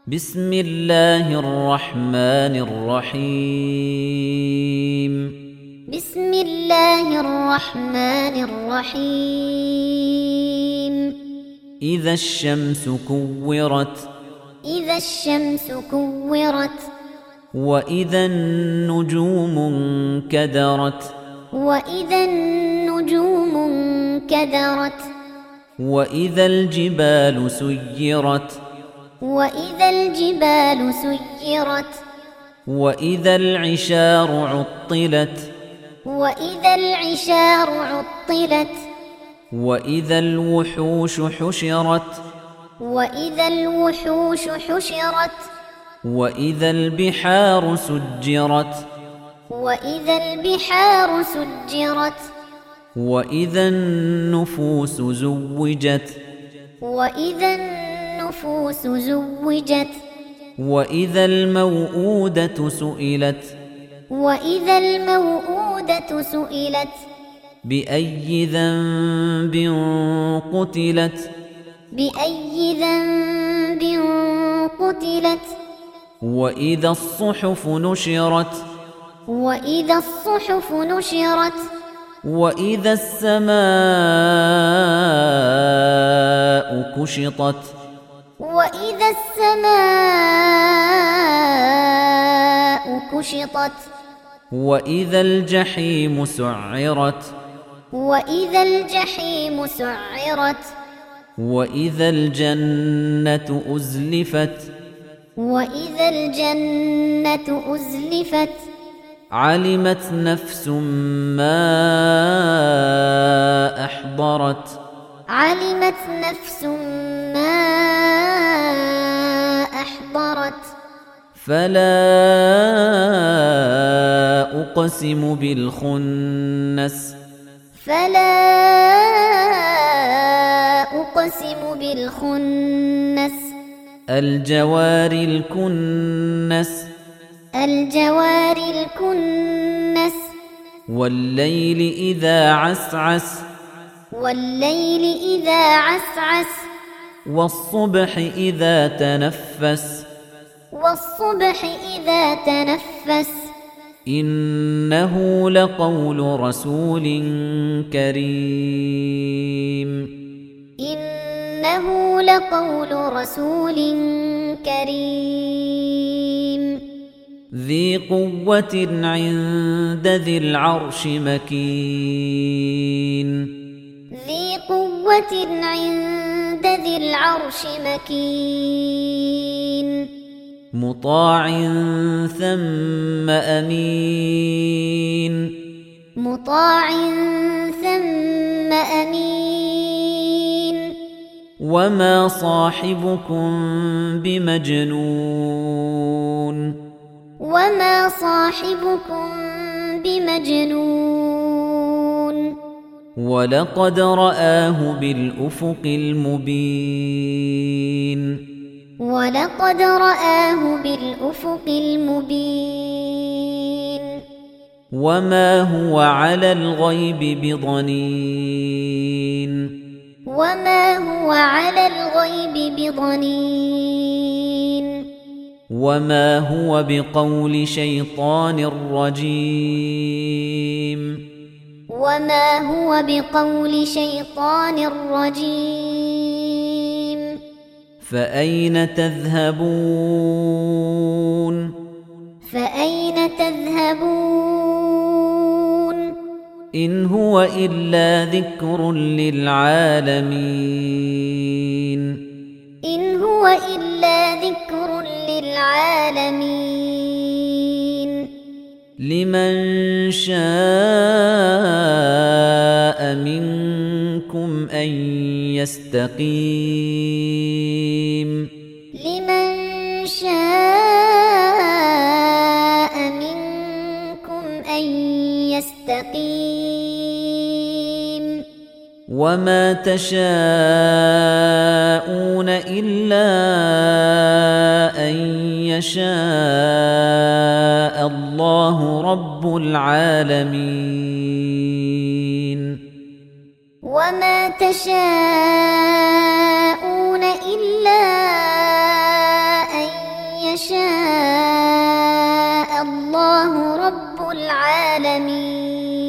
بسم الله الرحمن الرحيم بسم الله الرحمن الرحيم إذا الشمس كورت إذا الشمس كورت وإذا النجوم انكدرت وإذا النجوم انكدرت وإذا الجبال سيرت وإذا الجبال سيرت وإذا العشار عطلت وإذا العشار عطلت وإذا الوحوش حشرت وإذا الوحوش حشرت وإذا البحار سجرت وإذا البحار سجرت وإذا النفوس زوجت وإذا النفوس زوجت وإذا الموءودة سئلت وإذا الموءودة سئلت بأي ذنب قتلت بأي ذنب قتلت وإذا الصحف نشرت وإذا الصحف نشرت وإذا السماء كشطت وإذا السماء كشطت وإذا الجحيم سعرت وإذا الجحيم سعرت وإذا الجنة أزلفت وإذا الجنة أزلفت علمت نفس ما أحضرت علمت نفس ما أحضرت فلا أقسم بالخنس فلا أقسم بالخنس الجوار الكنس الجوار الكنس والليل إذا عسعس والليل إذا عسعس والصبح إذا تنفس والصبح إذا تنفس إنه لقول رسول كريم إنه لقول رسول كريم ذي قوة عند ذي العرش مكين ذي قوة عند ذي العرش مكين مطاع ثم أمين مطاع ثم أمين وما صاحبكم بمجنون وما صاحبكم بمجنون ولقد رآه بالأفق المبين ولقد رآه بالأفق المبين وما هو على الغيب بضنين وما هو على الغيب بضنين وما هو بقول شيطان رجيم وما هو بقول شيطان رجيم فأين تذهبون فأين تذهبون إن هو إلا ذكر للعالمين إن هو إلا ذكر للعالمين لمن شاء منكم أن يستقيم لمن شاء منكم أن يستقيم وما تشاءون إلا أن يشاء الله رب العالمين وما تشاءون إلا أن يشاء الله رب العالمين